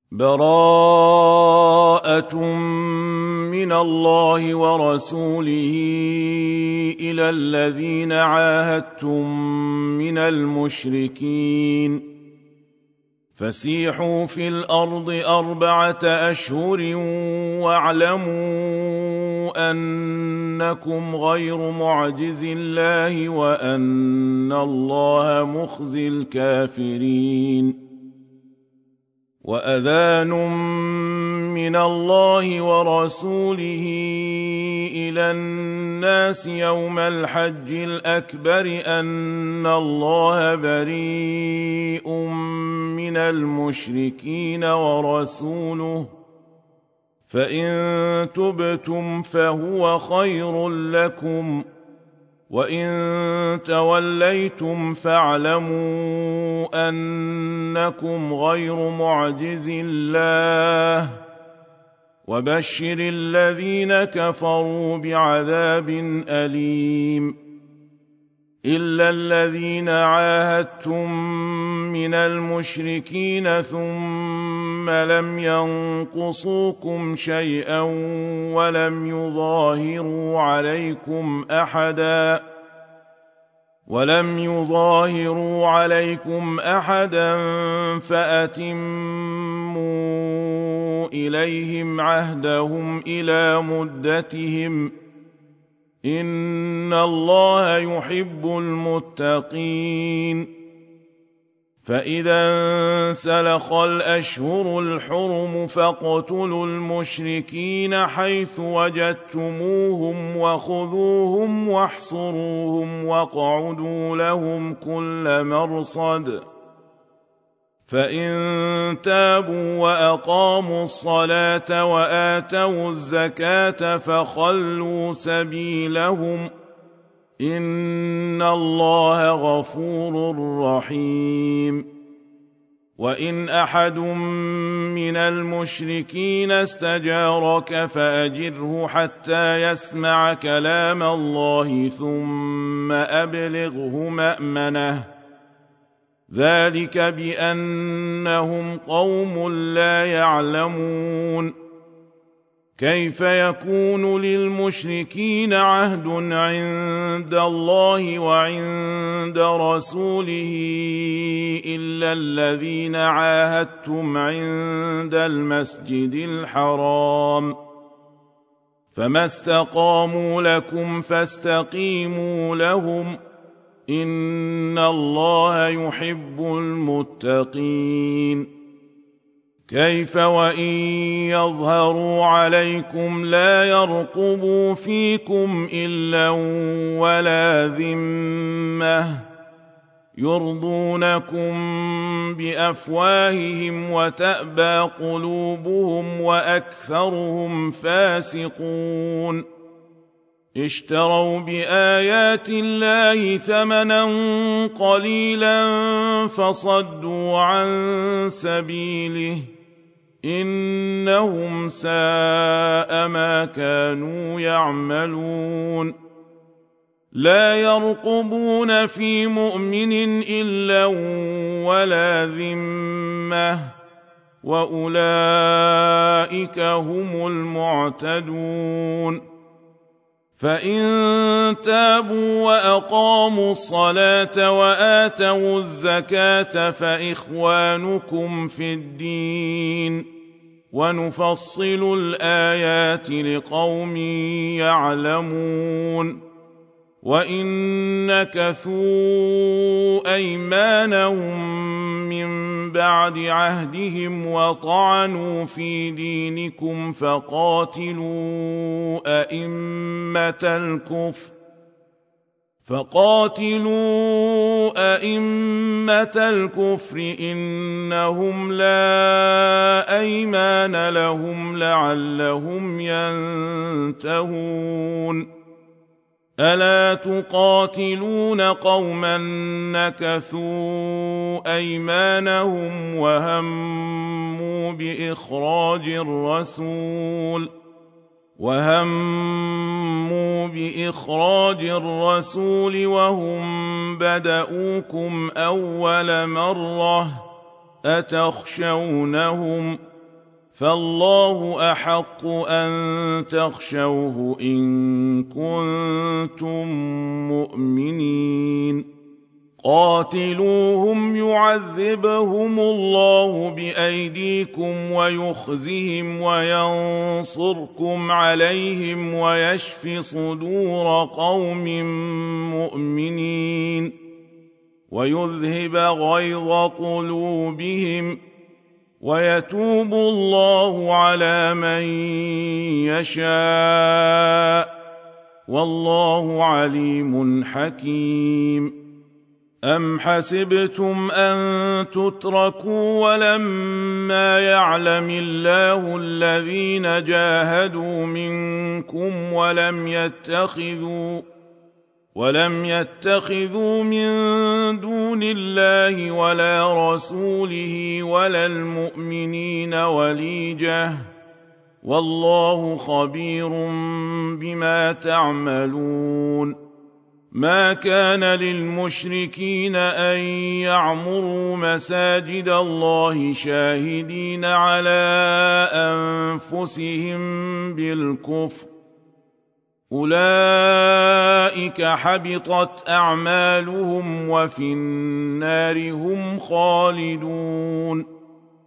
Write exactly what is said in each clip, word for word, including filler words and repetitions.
براءة من الله ورسوله إلى الذين عاهدتم من المشركين فسيحوا في الأرض أربعة أشهر واعلموا أنكم غير معجز الله وأن الله مخزي الكافرين وأذان من الله ورسوله إلى الناس يوم الحج الأكبر أن الله بريء من المشركين ورسوله فإن تبتم فهو خير لكم وإن توليتم فاعلموا أنكم غير معجز الله وبشر الذين كفروا بعذاب أليم إلا الذين عاهدتم من المشركين ثم لم ينقصوكم شيئا ولم يظاهروا عليكم أحدا ولم يظاهروا عليكم أحدا فأتموا إليهم عهدهم إلى مدتهم إن الله يحب المتقين فإذا انسلخ الأشهر الحرم فاقتلوا المشركين حيث وجدتموهم وخذوهم واحصروهم واقعدوا لهم كل مرصد فإن تابوا وأقاموا الصلاة وآتوا الزكاة فخلوا سبيلهم إن الله غفور رحيم وإن أحد من المشركين استجارك فأجره حتى يسمع كلام الله ثم أبلغه مأمنه ذلك بأنهم قوم لا يعلمون كيف يكون للمشركين عهد عند الله وعند رسوله إلا الذين عاهدتم عند المسجد الحرام فما استقاموا لكم فاستقيموا لهم إن الله يحب المتقين كيف وإن يظهروا عليكم لا يرقبوا فيكم إلا ولا ذمة يرضونكم بأفواههم وتأبى قلوبهم وأكثرهم فاسقون اشتروا بآيات الله ثمنا قليلا فصدوا عن سبيله إنهم ساء ما كانوا يعملون لا يرقبون في مؤمن إلا ولا ذمة وأولئك هم المعتدون فإن تابوا وأقاموا الصلاة وآتوا الزكاة فإخوانكم في الدين ونفصل الآيات لقوم يعلمون وإن نكثوا أيمانهم من بعد عهدهم وطعنوا في دينكم فقاتلوا أئمة الكفر فقاتلوا أئمة الكفر إنهم لا أيمان لهم لعلهم ينتهون ألا تقاتلون قوما نكثوا أيمانهم وهموا بإخراج الرسول وهموا بإخراج الرسول وهم بدؤوكم أول مرة أتخشونهم فالله احق ان تخشوه ان كنتم مؤمنين قاتلوهم يعذبهم الله بايديكم ويخزهم وينصركم عليهم ويشف صدور قوم مؤمنين ويذهب غيظ قلوبهم ويتوب الله على من يشاء والله عليم حكيم أم حسبتم أن تتركوا ولما يعلم الله الذين جاهدوا منكم ولم يتخذوا ولم يتخذوا من دون الله ولا رسوله ولا المؤمنين وليجة والله خبير بما تعملون ما كان للمشركين أن يعمروا مساجد الله شاهدين على أنفسهم بالكفر أولئك حبطت أعمالهم وفي النار هم خالدون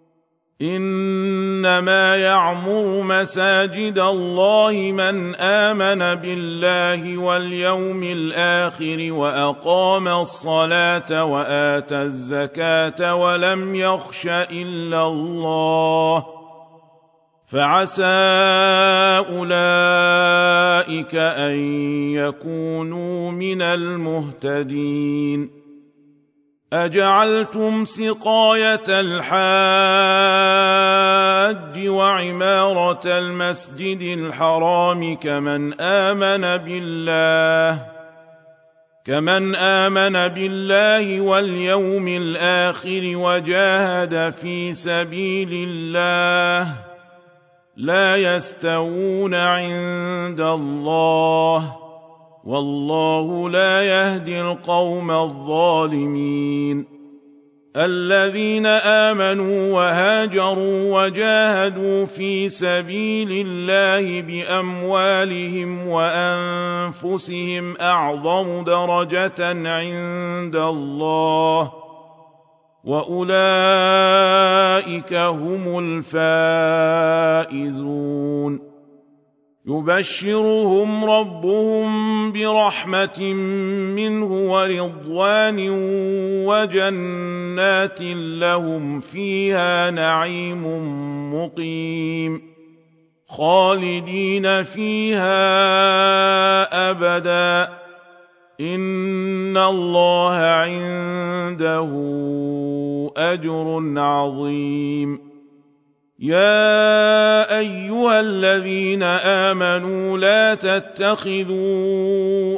إنما يعمر مساجد الله من آمن بالله واليوم الآخر وأقام الصلاة وآتى الزكاة ولم يخش إلا الله فعسى أولئك أن يكونوا من المهتدين أجعلتم سقاية الحاج وعمارة المسجد الحرام كمن آمن بالله كمن آمن بالله واليوم الآخر وجاهد في سبيل الله لا يستوون عند الله والله لا يهدي القوم الظالمين الذين آمنوا وهاجروا وجاهدوا في سبيل الله بأموالهم وأنفسهم أعظم درجة عند الله وأولئك هم الفائزون يبشرهم ربهم برحمة منه ورضوان وجنات لهم فيها نعيم مقيم خالدين فيها أبدا إن الله عنده أجر عظيم يا أيها الذين آمنوا لا تتخذوا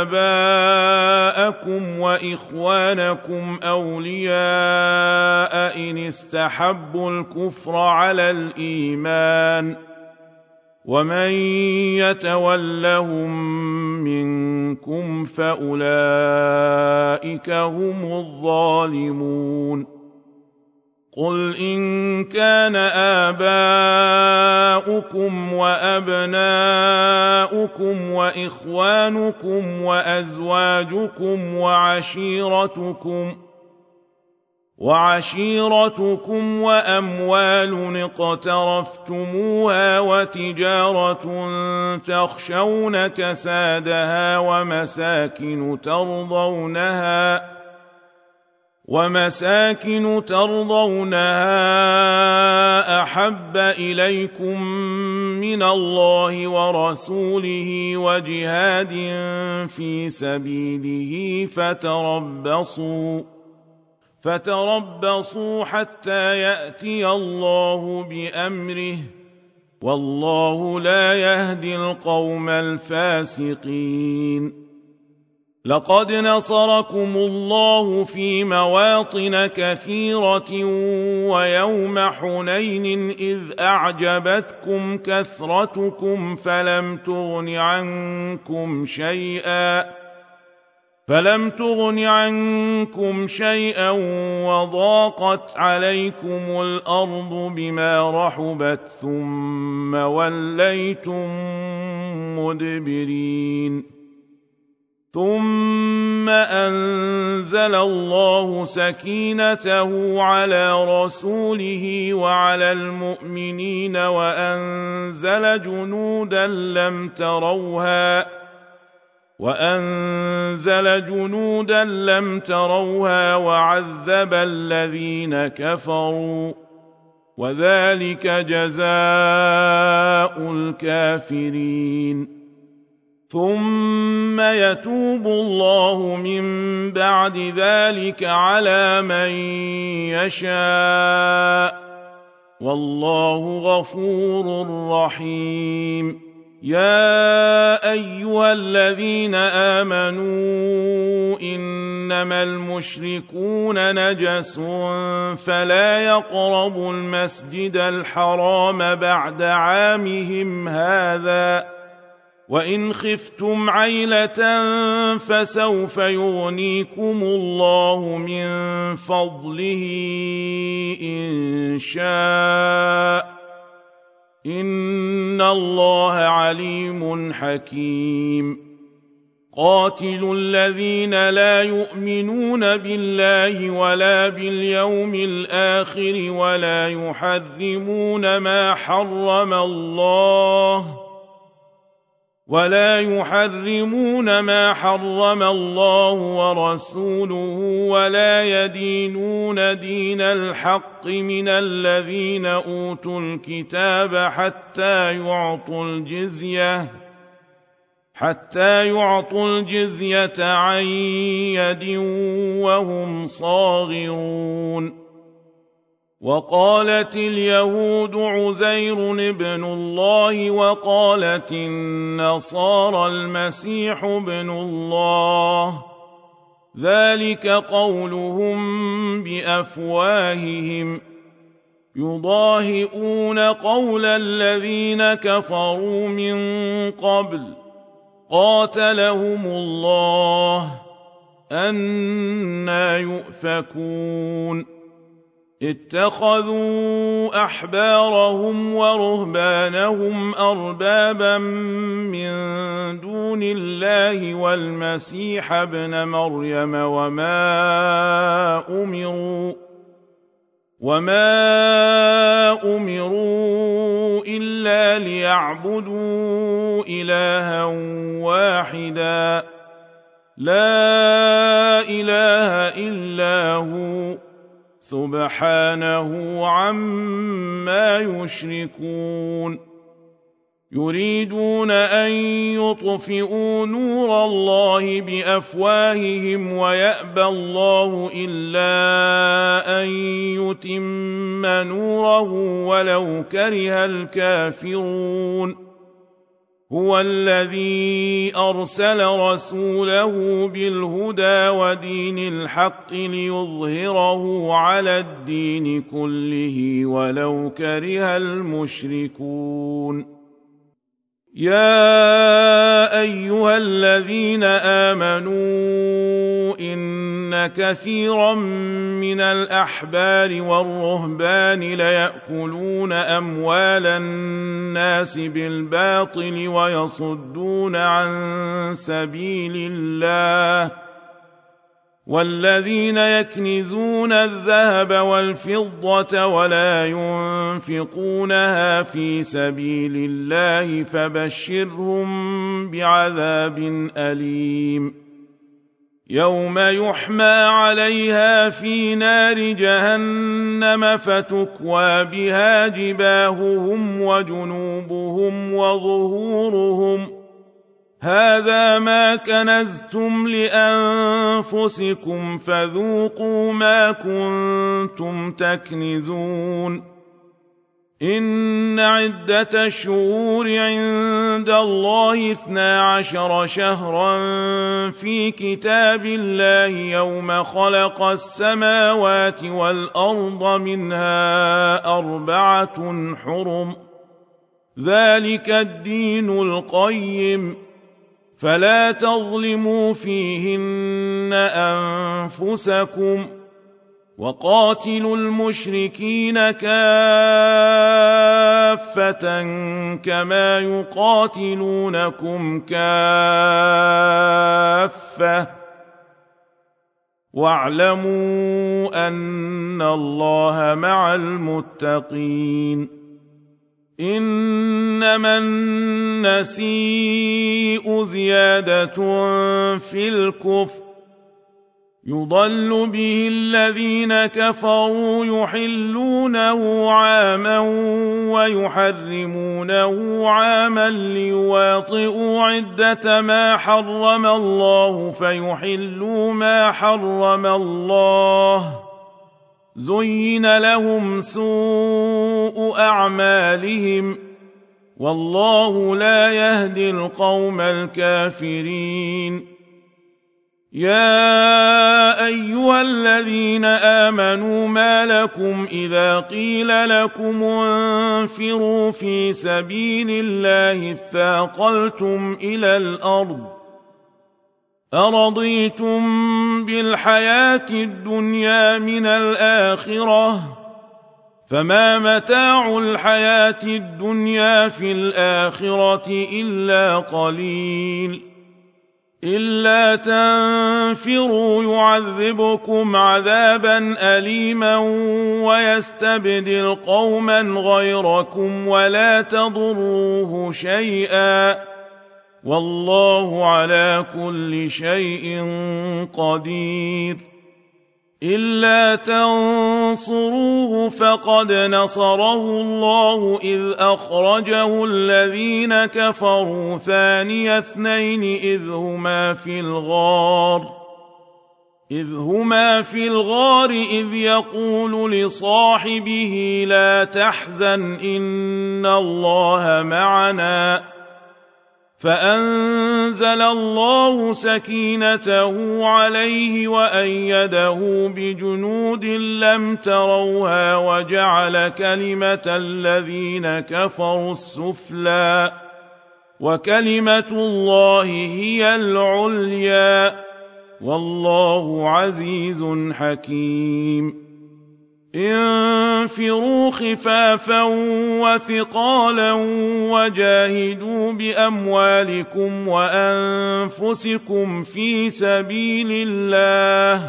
آباءكم وإخوانكم أولياء إن استحبوا الكفر على الإيمان ومن يتولهم منكم فأولئك هم الظالمون قل إن كان آباؤكم وأبناؤكم وإخوانكم وأزواجكم وعشيرتكم وعشيرتكم وأموال اقترفتموها وتجارة تخشون كسادها ومساكن ترضونها ومساكن ترضونها أحب إليكم من الله ورسوله وجهاد في سبيله فتربصوا فتربصوا حتى يأتي الله بأمره والله لا يهدي القوم الفاسقين لقد نصركم الله في مواطن كثيرة ويوم حنين إذ أعجبتكم كثرتكم فلم تغن عنكم شيئا فلم تغن عنكم شيئا وضاقت عليكم الأرض بما رحبت ثم وليتم مدبرين ثم أنزل الله سكينته على رسوله وعلى المؤمنين وأنزل جنودا لم تروها وأنزل جنودا لم تروها وعذب الذين كفروا وذلك جزاء الكافرين ثم يتوب الله من بعد ذلك على من يشاء والله غفور رحيم يا أيها الذين آمنوا إنما المشركون نجس فلا يقربوا المسجد الحرام بعد عامهم هذا وإن خفتم عيلة فسوف يغنيكم الله من فضله إن شاء إن الله عليم حكيم قاتلوا الذين لا يؤمنون بالله ولا باليوم الآخر ولا يحرمون ما حرم الله ولا يحرمون ما حرم الله ورسوله ولا يدينون دين الحق من الذين أوتوا الكتاب حتى يعطوا الجزية حتى يعطوا الجزية عن يد وهم صاغرون وقالت اليهود عزير ابن الله وقالت النصارى المسيح ابن الله ذلك قولهم بأفواههم يضاهئون قول الذين كفروا من قبل قاتلهم الله أنى يؤفكون اتخذوا أحبارهم ورهبانهم أربابا من دون الله والمسيح ابن مريم وما أمروا وما أمروا إلا ليعبدوا إلها واحدا لا إله إلا هو سبحانه عما يشركون يريدون أن يطفئوا نور الله بأفواههم ويأبى الله إلا أن يتم نوره ولو كره الكافرون هو الذي أرسل رسوله بالهدى ودين الحق ليظهره على الدين كله ولو كره المشركون يا أيها الذين آمنوا إن كثيرا من الأحبار والرهبان ليأكلون أموال الناس بالباطل ويصدون عن سبيل الله والذين يكنزون الذهب والفضة ولا ينفقونها في سبيل الله فبشرهم بعذاب أليم يوم يحمى عليها في نار جهنم فتكوى بها جباههم وجنوبهم وظهورهم هذا ما كنزتم لأنفسكم فذوقوا ما كنتم تكنزون إن عدة الشهور عند الله اثنا عشر شهرا في كتاب الله يوم خلق السماوات والأرض منها أربعة حرم ذلك الدين القيم فلا تظلموا فيهن أنفسكم وقاتلوا المشركين كافة كما يقاتلونكم كافة واعلموا أن الله مع المتقين إنما النسيء زيادة في الكفر يضل به الذين كفروا يحلونه عاما ويحرمونه عاما ليواطئوا عدة ما حرم الله فيحلوا ما حرم الله زين لهم سوء أعمالهم والله لا يهدي القوم الكافرين يا أيها الذين آمنوا ما لكم إذا قيل لكم انفروا في سبيل الله اثاقلتم إلى الأرض أرضيتم بالحياة الدنيا من الآخرة فما متاع الحياة الدنيا في الآخرة إلا قليل إلا تنفروا يعذبكم عذابا أليما ويستبدل قوما غيركم ولا تضروه شيئا والله على كل شيء قدير إلا تنصروه فقد نصره الله إذ أخرجه الذين كفروا ثاني اثنين إذ هما في الغار إذ هما في الغار إذ يقول لصاحبه لا تحزن إن الله معنا فأنزل الله سكينته عليه وأيده بجنود لم تروها وجعل كلمة الذين كفروا السفلى وكلمة الله هي العليا والله عزيز حكيم انفروا خفافا وثقالا وجاهدوا بأموالكم وأنفسكم في سبيل الله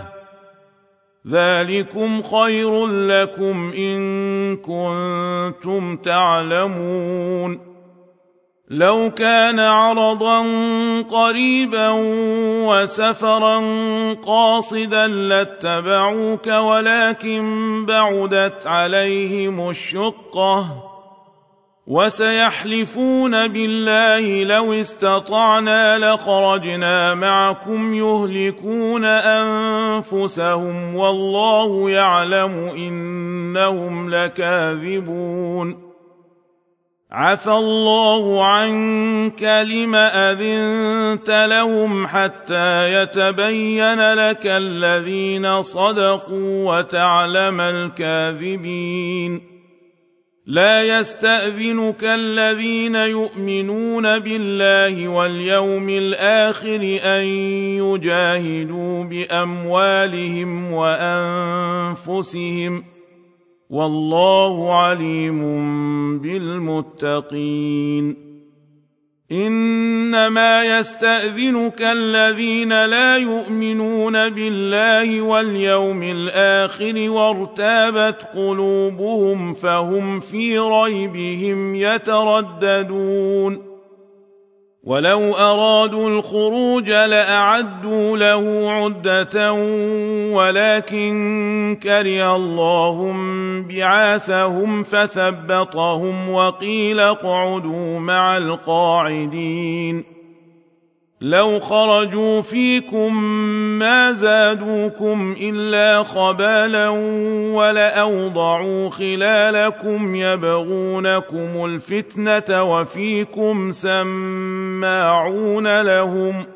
ذلكم خير لكم إن كنتم تعلمون لو كان عرضا قريبا وسفرا قاصدا لاتبعوك ولكن بعدت عليهم الشقة وسيحلفون بالله لو استطعنا لخرجنا معكم يهلكون أنفسهم والله يعلم إنهم لكاذبون عفى الله عنك لم أذنت لهم حتى يتبين لك الذين صدقوا وتعلم الكاذبين لا يستأذنك الذين يؤمنون بالله واليوم الآخر أن يجاهدوا بأموالهم وأنفسهم والله عليم بالمتقين إنما يستأذنك الذين لا يؤمنون بالله واليوم الآخر وارتابت قلوبهم فهم في ريبهم يترددون ولو أرادوا الخروج لأعدوا له عدة ولكن كره الله بعاثهم فثبطهم وقيل اقعدوا مع القاعدين لو خرجوا فيكم ما زادوكم إلا خبالا ولأوضعوا خلالكم يبغونكم الفتنة وفيكم سماعون لهم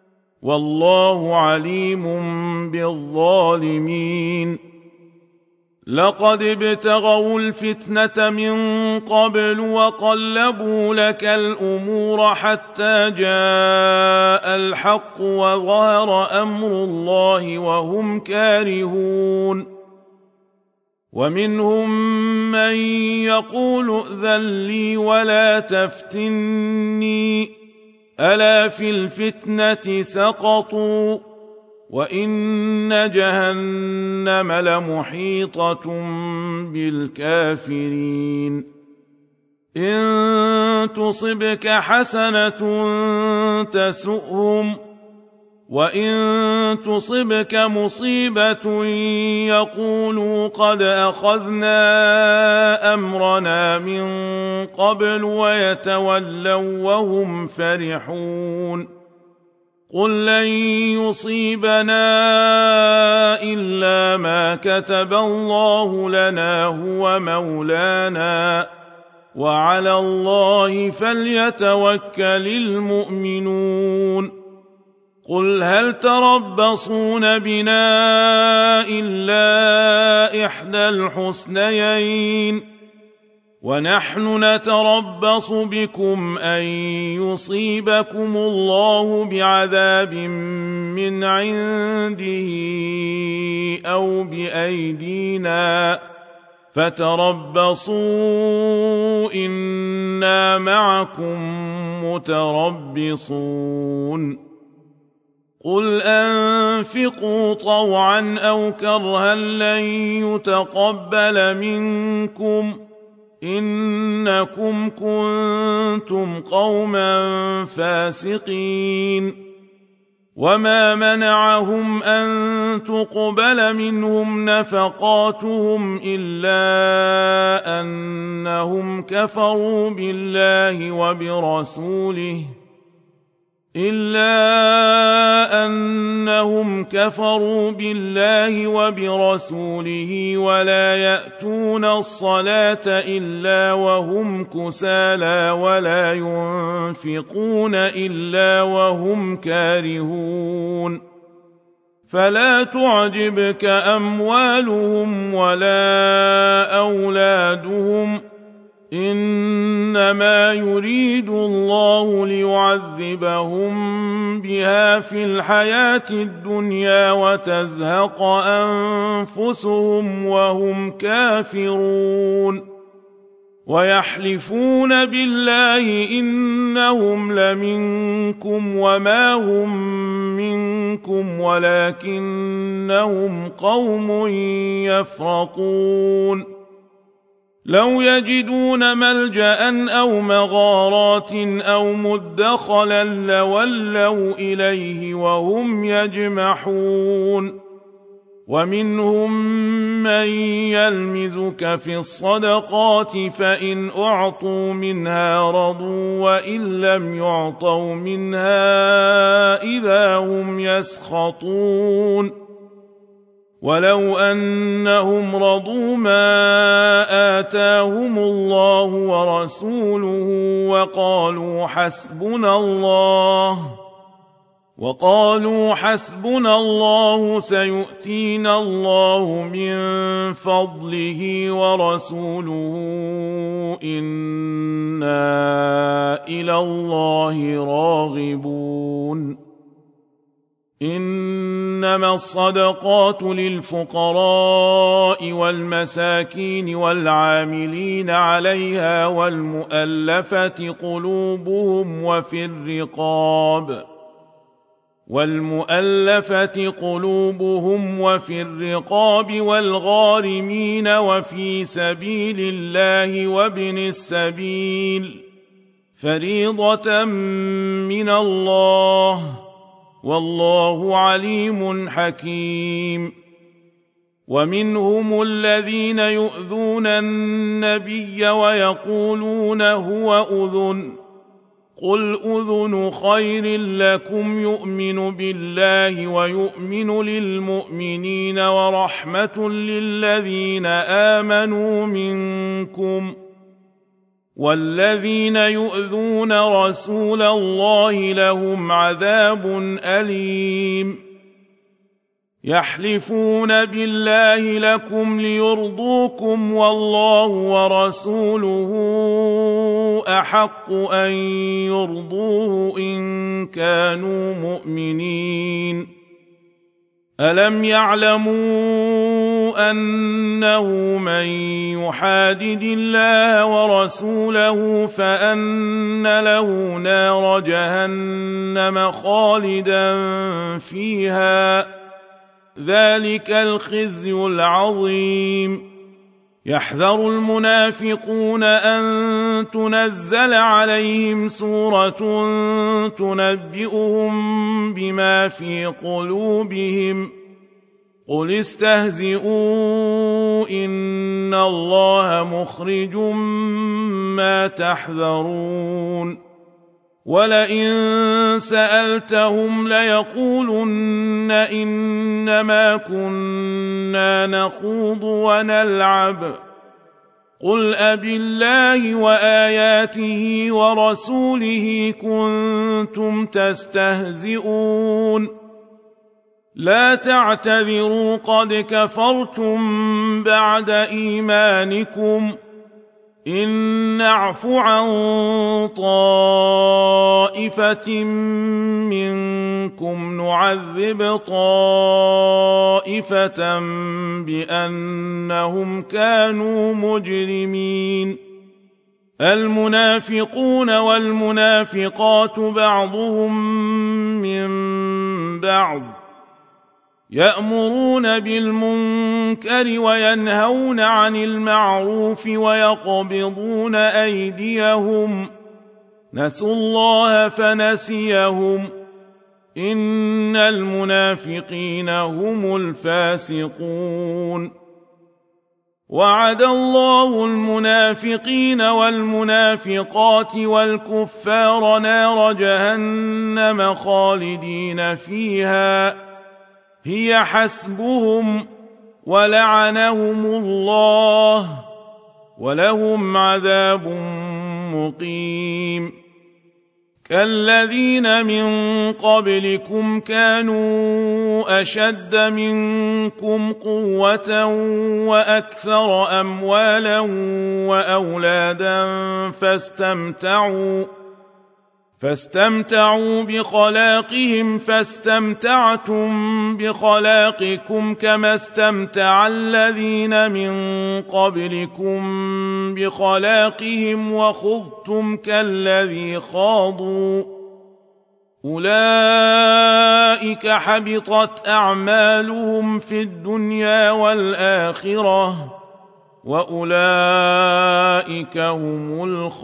والله عليم بالظالمين لقد ابتغوا الفتنة من قبل وقلبوا لك الأمور حتى جاء الحق وظهر أمر الله وهم كارهون ومنهم من يقول ائذن لي ولا تفتني ألا في الفتنة سقطوا وإن جهنم لمحيطة بالكافرين إن تصبك حسنة تسؤهم وإن تصبك مصيبة يقولوا قد أخذنا أمرنا من قبل ويتولوا وهم فرحون قل لن يصيبنا إلا ما كتب الله لنا هو مولانا وعلى الله فليتوكل المؤمنون قل هل تربصون بنا إلا إحدى الحسنيين ونحن نتربص بكم أن يصيبكم الله بعذاب من عنده أو بأيدينا فتربصوا إنا معكم متربصون قل أنفقوا طوعا أو كرها لن يتقبل منكم إنكم كنتم قوما فاسقين وما منعهم أن تقبل منهم نفقاتهم إلا أنهم كفروا بالله وبرسوله إلا أنهم كفروا بالله وبرسوله ولا يأتون الصلاة إلا وهم كسالى ولا ينفقون إلا وهم كارهون فلا تعجبك أموالهم ولا أولادهم إنما يريد الله ليعذبهم بها في الحياة الدنيا وتزهق أنفسهم وهم كافرون ويحلفون بالله إنهم لمنكم وما هم منكم ولكنهم قوم يفرقون لو يجدون ملجأ أو مغارات أو مدخلا لولوا إليه وهم يجمحون ومنهم من يلمزك في الصدقات فإن أعطوا منها رضوا وإن لم يعطوا منها إذا هم يسخطون ولو أنهم رضوا ما آتاهم الله ورسوله وقالوا حسبنا الله وقالوا حسبنا الله سيؤتينا الله من فضله ورسوله إنا إلى الله راغبون إنما الصدقات للفقراء والمساكين والعاملين عليها والمؤلفة قلوبهم وفي الرقاب والمؤلفة قلوبهم وفي الرقاب والغارمين وفي سبيل الله وابن السبيل فريضة من الله والله عليم حكيم ومنهم الذين يؤذون النبي ويقولون هو أذن قل أذن خير لكم يؤمن بالله ويؤمن للمؤمنين ورحمة للذين آمنوا منكم والذين يؤذون رسول الله لهم عذاب أليم يحلفون بالله لكم ليرضوكم والله ورسوله أحق أن يرضوه إن كانوا مؤمنين ألم يعلموا أنه من يحادد الله ورسوله فأن له نار جهنم خالدا فيها ذلك الخزي العظيم يحذر المنافقون أن تنزل عليهم سورة تنبئهم بما في قلوبهم قل استهزئوا إن الله مخرج ما تحذرون ولئن سألتهم ليقولن إنما كنا نخوض ونلعب قل أبالله وآياته ورسوله كنتم تستهزئون لا تعتذروا قد كفرتم بعد إيمانكم إن نعف عن طائفة منكم نعذب طائفة بأنهم كانوا مجرمين المنافقون والمنافقات بعضهم من بعض يأمرون بالمنكر وينهون عن المعروف ويقبضون أيديهم نسوا الله فنسيهم إن المنافقين هم الفاسقون وعد الله المنافقين والمنافقات والكفار نار جهنم خالدين فيها هي حسبهم ولعنهم الله ولهم عذاب مقيم كالذين من قبلكم كانوا أشد منكم قوة وأكثر أموالا وأولادا فاستمتعوا فاستمتعوا بخلاقهم فاستمتعتم بخلاقكم كما استمتع الذين من قبلكم بخلاقهم وخضتم كالذي خاضوا أولئك حبطت أعمالهم في الدنيا والآخرة وأولئك هم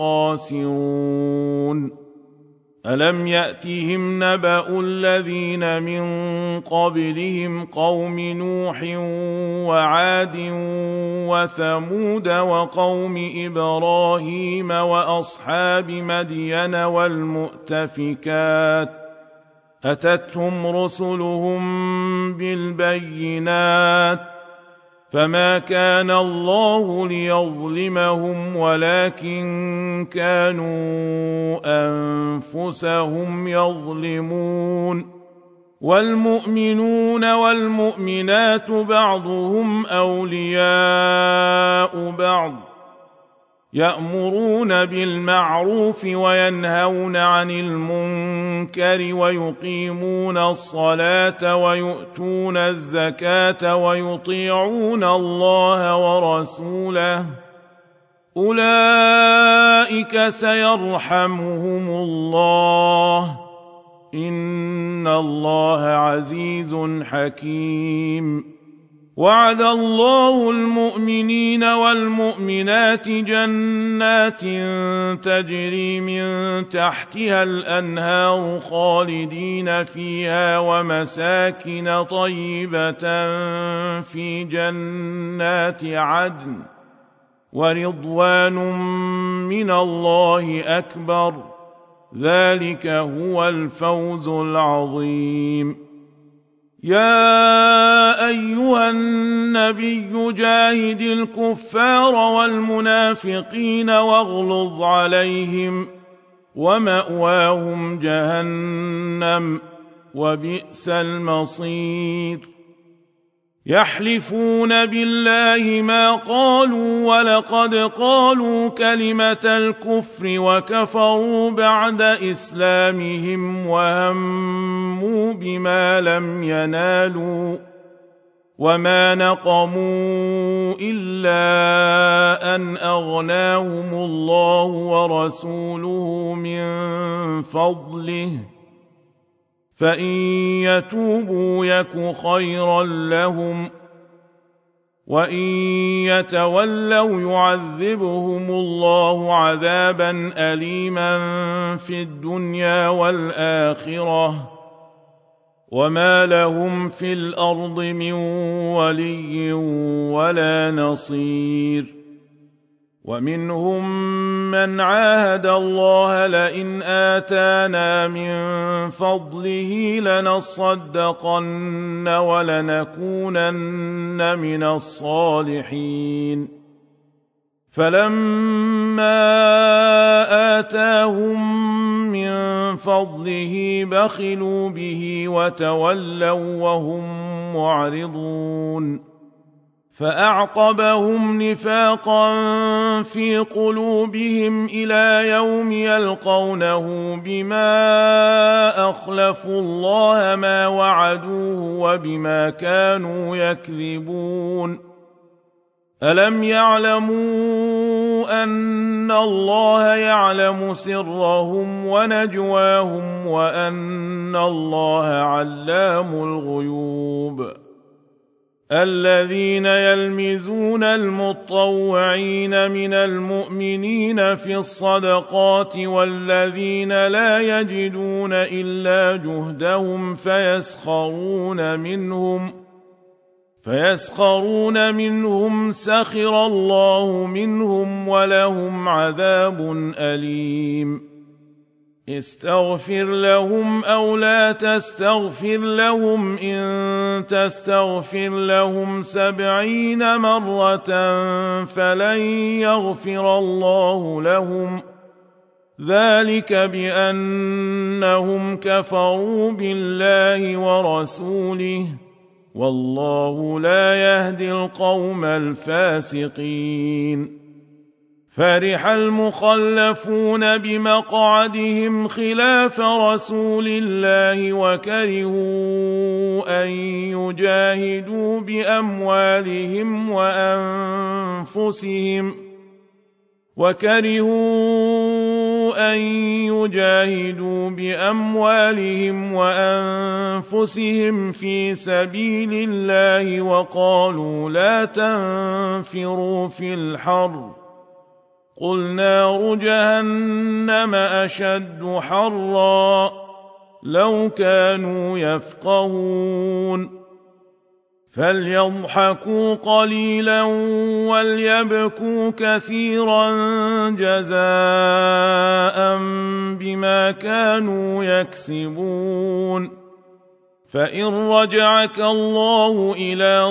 الخاسرون ألم يأتهم نبأ الذين من قبلهم قوم نوح وعاد وثمود وقوم إبراهيم وأصحاب مدين والمؤتفكات أتتهم رسلهم بالبينات فما كان الله ليظلمهم ولكن كانوا أنفسهم يظلمون والمؤمنون والمؤمنات بعضهم أولياء بعض يأمرون بالمعروف وينهون عن المنكر ويقيمون الصلاة ويؤتون الزكاة ويطيعون الله ورسوله أولئك سيرحمهم الله إن الله عزيز حكيم وعد الله المؤمنين والمؤمنات جنات تجري من تحتها الأنهار خالدين فيها ومساكن طيبة في جنات عدن ورضوان من الله أكبر ذلك هو الفوز العظيم يا أيها النبي جاهد الكفار والمنافقين واغلظ عليهم ومأواهم جهنم وبئس المصير يحلفون بالله ما قالوا ولقد قالوا كلمة الكفر وكفروا بعد إسلامهم وهموا بما لم ينالوا وما نقموا إلا أن أغناهم الله ورسوله من فضله فإن يتوبوا يك خيرا لهم وإن يتولوا يعذبهم الله عذابا أليما في الدنيا والآخرة وما لهم في الأرض من ولي ولا نصير ومنهم من عاهد الله لئن آتانا من فضله لنصدقن ولنكونن من الصالحين فلما آتاهم من فضله بخلوا به وتولوا وهم معرضون فأعقبهم نفاقا في قلوبهم إلى يوم يلقونه بما أخلفوا الله ما وعدوه وبما كانوا يكذبون ألم يعلموا أن الله يعلم سرهم ونجواهم وأن الله علام الغيوب الذين يلمزون المطوعين من المؤمنين في الصدقات والذين لا يجدون إلا جهدهم فيسخرون منهم فيسخرون منهم سخر الله منهم ولهم عذاب أليم استغفر لهم أو لا تستغفر لهم إن تستغفر لهم سبعين مرة فلن يغفر الله لهم ذلك بأنهم كفروا بالله ورسوله والله لا يهدي القوم الفاسقين فرح المخلفون بمقعدهم خلاف رسول الله وكرهوا أن يجاهدوا بأموالهم وأنفسهم وكرهوا أن يجاهدوا بأموالهم وأنفسهم في سبيل الله وقالوا لا تنفروا في الحر قل نار جهنم أشد حرا لو كانوا يفقهون فليضحكوا قليلا وليبكوا كثيرا جزاء بما كانوا يكسبون فإن رجعك الله إلى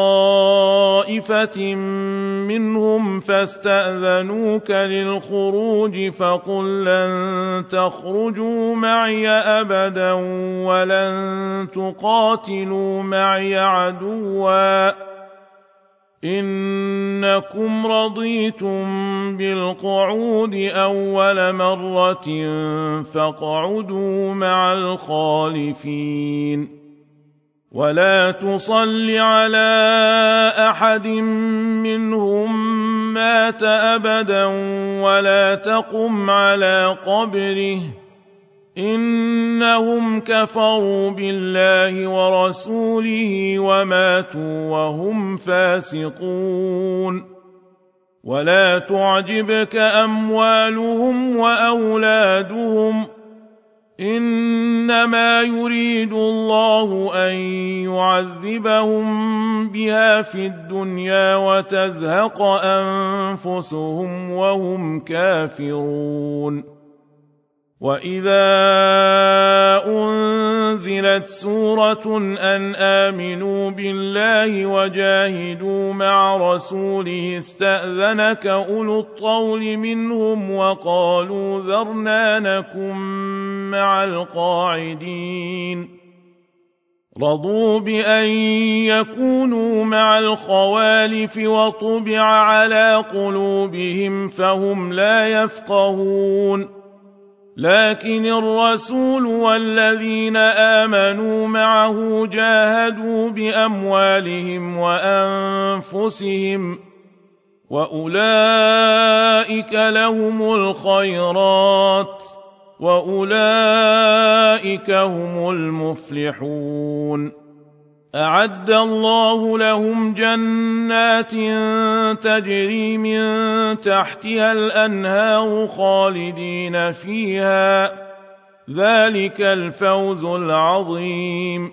طائفة منهم فاستأذنوك للخروج فقل لن تخرجوا معي أبدا ولن تقاتلوا معي عدوا إنكم رضيتم بالقعود أول مرة فاقعدوا مع الخالفين ولا تصل على أحد منهم مات أبدا ولا تقم على قبره إنهم كفروا بالله ورسوله وماتوا وهم فاسقون ولا تعجبك أموالهم وأولادهم إنما يريد الله أن يعذبهم بها في الدنيا وتزهق أنفسهم وهم كافرون وإذا أنزلت سورة أن آمنوا بالله وجاهدوا مع رسوله استأذنك أولو الطول منهم وقالوا ذرنا نكن مع القاعدين رضوا بأن يكونوا مع الخوالف وطبع على قلوبهم فهم لا يفقهون لكن الرسول والذين آمنوا معه جاهدوا بأموالهم وأنفسهم وأولئك لهم الخيرات وأولئك هم المفلحون أعد الله لهم جنات تجري من تحتها الأنهار خالدين فيها ذلك الفوز العظيم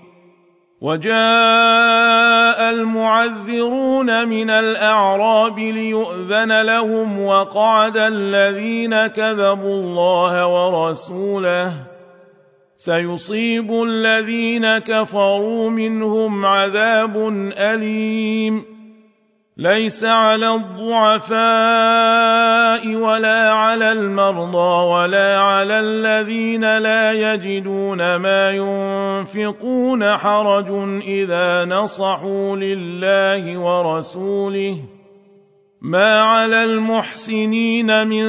وجاء المعذرون من الأعراب ليؤذن لهم وقعد الذين كذبوا الله ورسوله سيصيب الذين كفروا منهم عذاب أليم ليس على الضعفاء ولا على المرضى ولا على الذين لا يجدون ما ينفقون حرج إذا نصحوا لله ورسوله ما على المحسنين من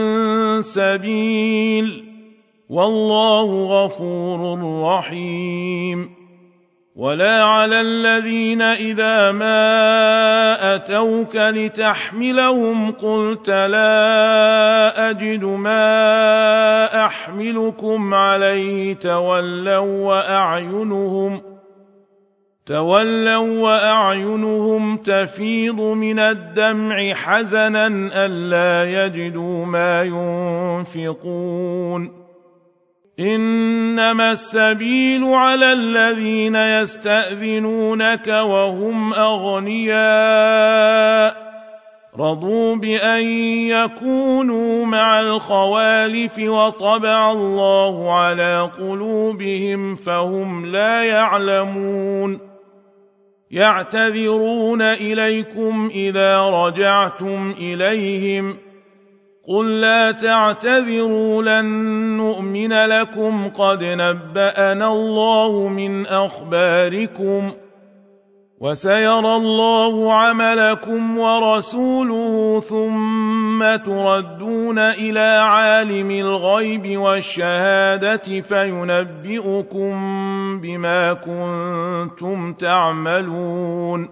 سبيل والله غفور رحيم ولا على الذين إذا ما أتوك لتحملهم قلت لا أجد ما أحملكم عليه تولوا وأعينهم تولوا وأعينهم تفيض من الدمع حزنا ألا يجدوا ما ينفقون إنما السبيل على الذين يستأذنونك وهم أغنياء رضوا بأن يكونوا مع الخوالف وطبع الله على قلوبهم فهم لا يعلمون يعتذرون إليكم إذا رجعتم إليهم قل لا تعتذروا لن نؤمن لكم قد نبأنا الله من أخباركم وسيرى الله عملكم ورسوله ثم تردون إلى عالم الغيب والشهادة فينبئكم بما كنتم تعملون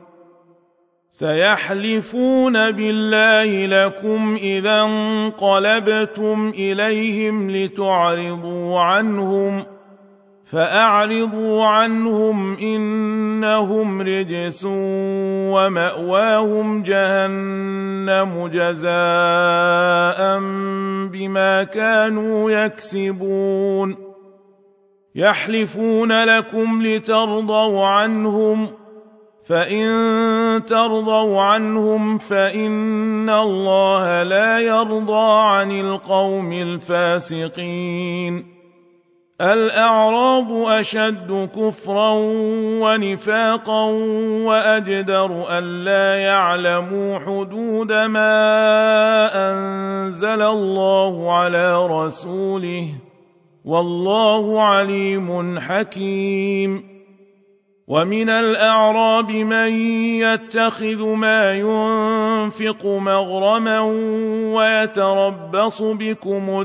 سيحلفون بالله لكم إذا انقلبتم إليهم لتعرضوا عنهم فأعرضوا عنهم إنهم رجس ومأواهم جهنم جزاء بما كانوا يكسبون يحلفون لكم لترضوا عنهم فإن ترضوا عنهم فإن الله لا يرضى عن القوم الفاسقين الأعراب أشد كفرا ونفاقا وأجدر ألا يعلموا حدود ما أنزل الله على رسوله والله عليم حكيم ومن الأعراب من يتخذ ما ينفق مغرما ويتربص بكم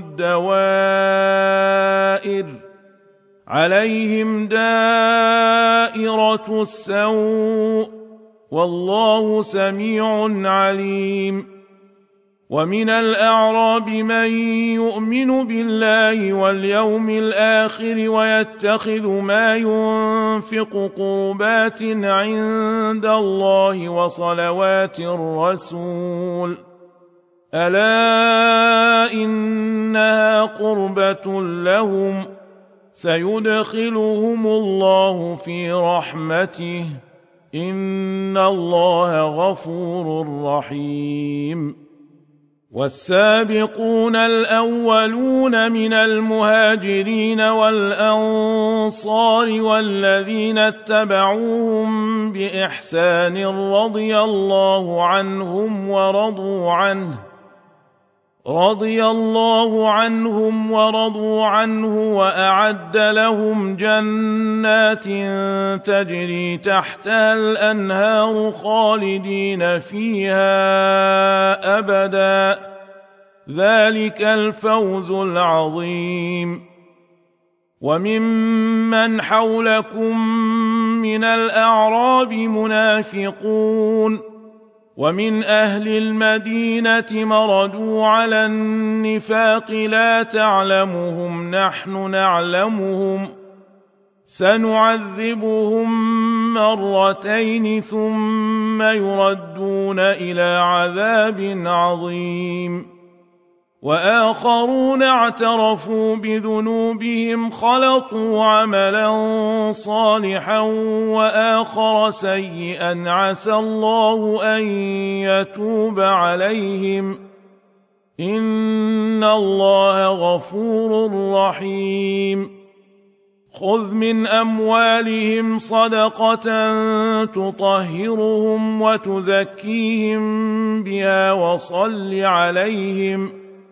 الدوائر عليهم دائرة السوء والله سميع عليم ومن الأعراب من يؤمن بالله واليوم الآخر ويتخذ ما ينفق قربات عند الله وصلوات الرسول ألا إنها قربة لهم سيدخلهم الله في رحمته إن الله غفور رحيم والسابقون الأولون من المهاجرين والأنصار والذين اتبعوهم بإحسان رضي الله عنهم ورضوا عنه رضي الله عنهم ورضوا عنه وأعد لهم جنات تجري تحتها الأنهار خالدين فيها أبدا ذلك الفوز العظيم. وممن حولكم من الأعراب منافقون ومن أهل المدينة مردوا على النفاق لا تعلمهم نحن نعلمهم سنعذبهم مرتين ثم يردون إلى عذاب عظيم. وآخرون اعترفوا بذنوبهم خلطوا عملا صالحا وآخر سيئا عسى الله أن يتوب عليهم إن الله غفور رحيم. خذ من أموالهم صدقة تطهرهم وتزكيهم بها وصل عليهم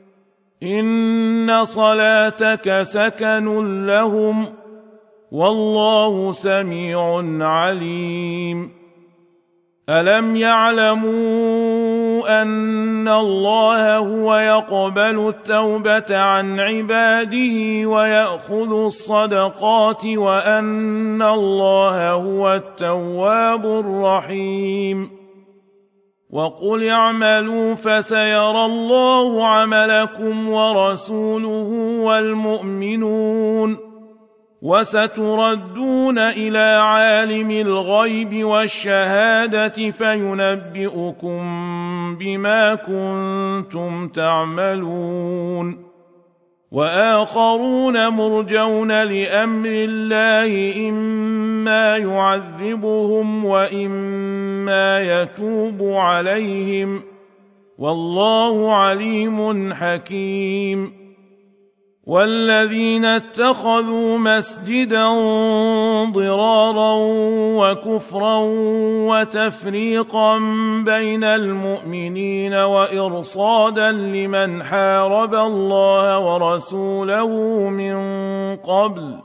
إن صلاتك سكن لهم والله سميع عليم. ألم يعلموا أن الله هو يقبل التوبة عن عباده ويأخذ الصدقات وأن الله هو التواب الرحيم. وقل اعملوا فسيرى الله عملكم ورسوله والمؤمنون وستردون إلى عالم الغيب والشهادة فينبئكم بما كنتم تعملون. وآخرون مرجون لأمر الله إما يعذبهم وإما يتوب عليهم والله عليم حكيم. والذين اتخذوا مسجدا ضرارا وكفرا وتفريقا بين المؤمنين وإرصادا لمن حارب الله ورسوله من قبل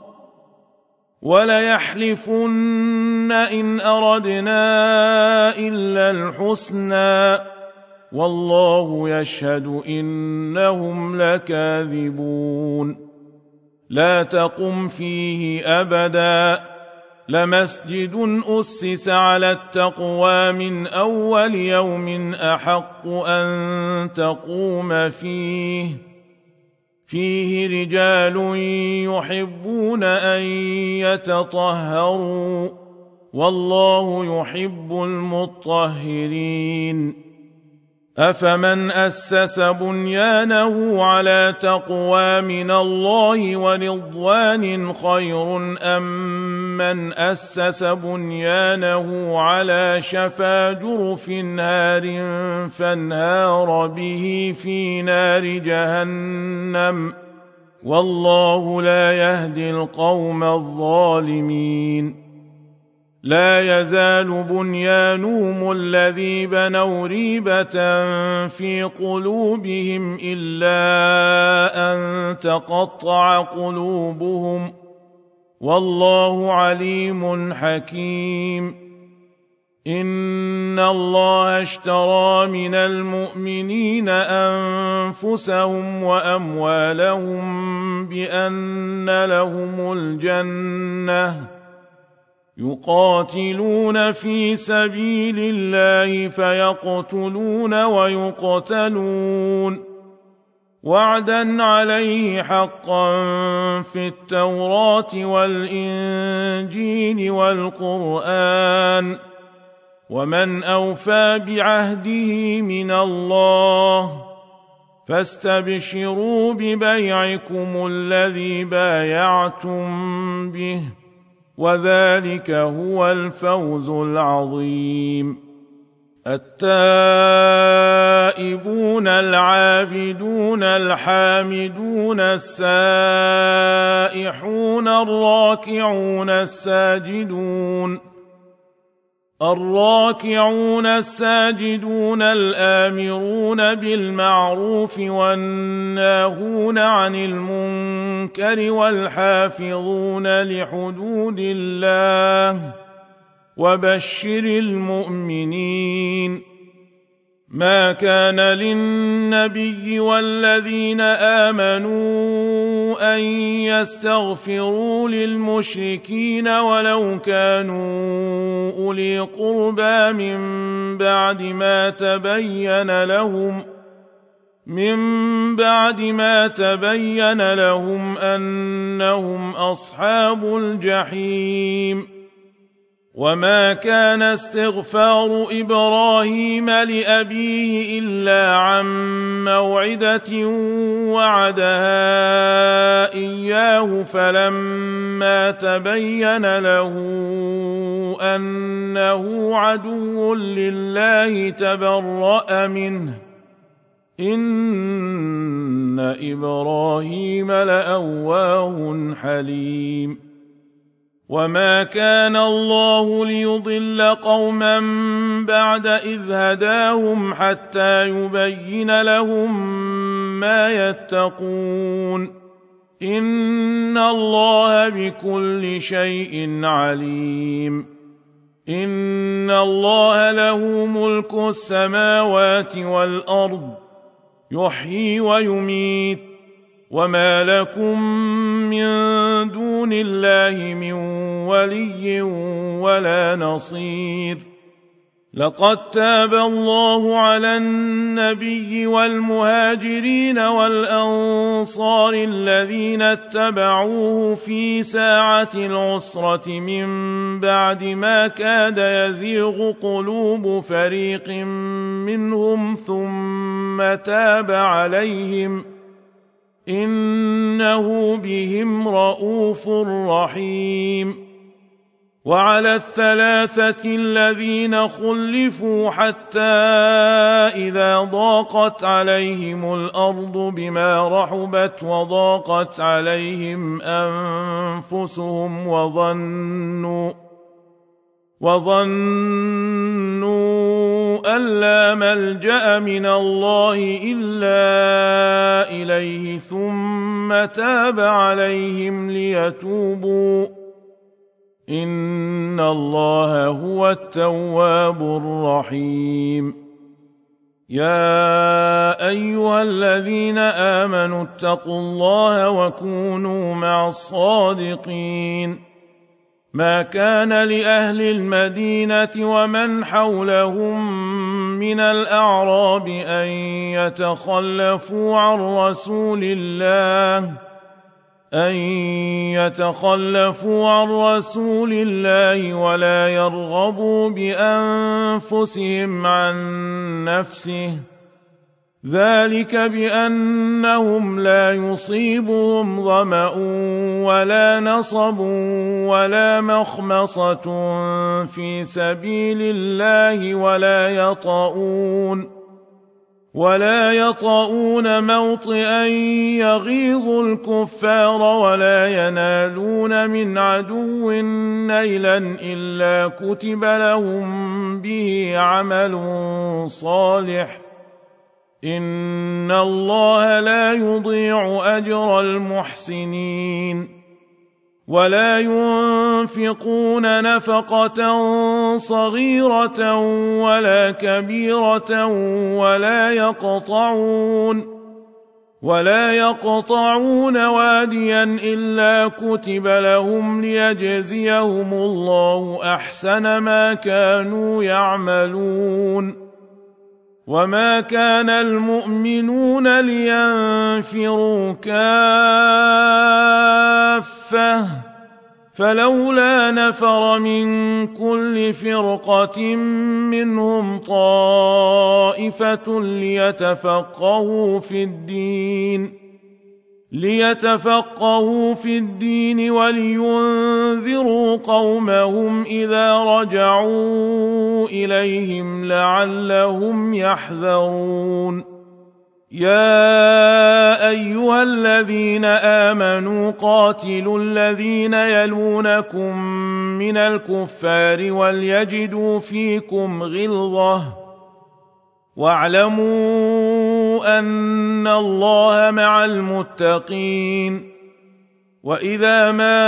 وليحلفن إن أردنا إلا الحسنى والله يشهد إنهم لكاذبون. لا تقم فيه أبدا لمسجد أسس على التقوى من أول يوم أحق أن تقوم فيه فيه رجال يحبون أن يتطهروا والله يحب المطهرين. أفمن أسس بنيانه على تقوى من الله ورضوان خير أم من أسس بنيانه على شفا جرف نار فانهار به في نار جهنم والله لا يهدي القوم الظالمين. لا يزال بنيانهم الذي بنوا ريبة في قلوبهم إلا أن تقطع قلوبهم والله عليم حكيم. إن الله اشترى من المؤمنين أنفسهم وأموالهم بأن لهم الجنة يقاتلون في سبيل الله فيقتلون ويقتلون وعدا عليه حقا في التوراة والإنجيل والقرآن ومن أوفى بعهده من الله فاستبشروا ببيعكم الذي بايعتم به وذلك هو الفوز العظيم. التائبون العابدون الحامدون السائحون الراكعون الساجدون الراكعون الساجدون الآمرون بالمعروف والناهون عن المنكر والحافظون لحدود الله وبشر المؤمنين. ما كان للنبي والذين آمنوا أن يستغفروا للمشركين ولو كانوا أولي قربى من بعد ما تبين لهم من بعد ما تبين لهم أنهم أصحاب الجحيم. وما كان استغفار إبراهيم لأبيه إلا عن موعدة وعدها إياه فلما تبين له أنه عدو لله تبرأ منه إن إبراهيم لأواه حليم. وما كان الله ليضل قوما بعد إذ هداهم حتى يبين لهم ما يتقون إن الله بكل شيء عليم. إن الله له ملك السماوات والأرض يحيي ويميت وما لكم من دون الله من ولي ولا نصير. لقد تاب الله على النبي والمهاجرين والأنصار الذين اتبعوه في ساعة العسرة من بعد ما كاد يزيغ قلوب فريق منهم ثم تاب عليهم إنه بهم رءوف رحيم. وعلى الثلاثة الذين خلفوا حتى إذا ضاقت عليهم الأرض بما رحبت وضاقت عليهم أنفسهم وظنوا وظنوا أن لا ملجأ من الله إلا إليه ثم تاب عليهم ليتوبوا إن الله هو التواب الرحيم. يا أيها الذين آمنوا اتقوا الله وكونوا مع الصادقين. ما كان لأهل المدينة ومن حولهم من الأعراب أن يتخلفوا عن رسول الله أن يتخلفوا عن رسول الله ولا يرغبوا بأنفسهم عن نفسه ذلك بأنهم لا يصيبهم ظمأ ولا نصب ولا مخمصة في سبيل الله ولا يطؤون ولا يطؤون موطئا يغيظ الكفار ولا ينالون من عدو نيلا إلا كتب لهم به عمل صالح إن الله لا يضيع أجر المحسنين. ولا ينفقون نفقة صغيرة ولا كبيرة ولا يقطعون ولا يقطعون واديا إلا كتب لهم ليجزيهم الله أحسن ما كانوا يعملون. وما كان المؤمنون لينفروا كافة فلولا نفر من كل فرقة منهم طائفة ليتفقهوا في الدين ليتفقهوا في الدين ولينذروا قومهم إذا رجعوا إليهم لعلهم يحذرون. يا أيها الذين آمنوا قاتلوا الذين يلونكم من الكفار وليجدوا فيكم غلظة واعلموا أن الله مع المتقين. وإذا ما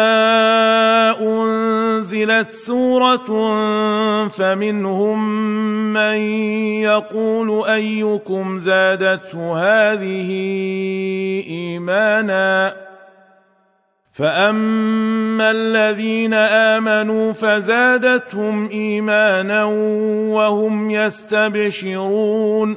أنزلت سورة فمنهم من يقول أيكم زادته هذه إيمانا فأما الذين آمنوا فزادتهم إيمانا وهم يستبشرون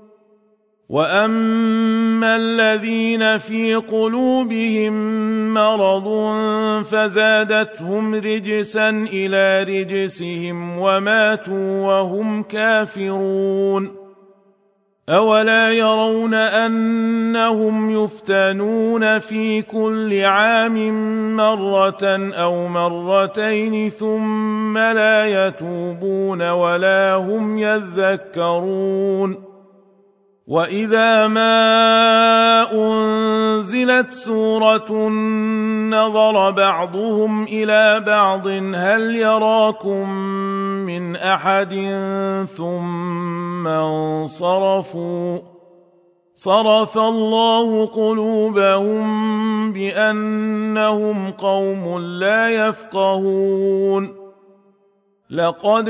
وأما الذين في قلوبهم مرض فزادتهم رجسا إلى رجسهم وماتوا وهم كافرون. أولا يرون أنهم يفتنون في كل عام مرة أو مرتين ثم لا يتوبون ولا هم يذكرون. وإذا ما أنزلت سورة نظر بعضهم إلى بعض هل يراكم من أحد ثم انصرفوا صرف الله قلوبهم بأنهم قوم لا يفقهون. لقد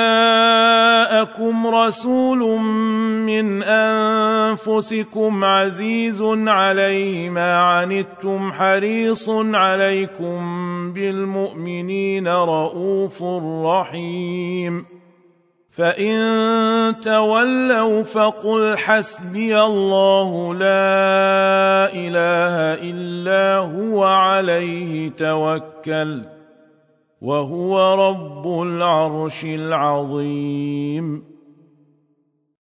جاءكم رسول من أنفسكم عزيز عليه ما عنتم حريص عليكم بالمؤمنين رؤوف رحيم. فإن تولوا فقل حسبي الله لا إله إلا هو عليه توكلت وهو رب العرش العظيم.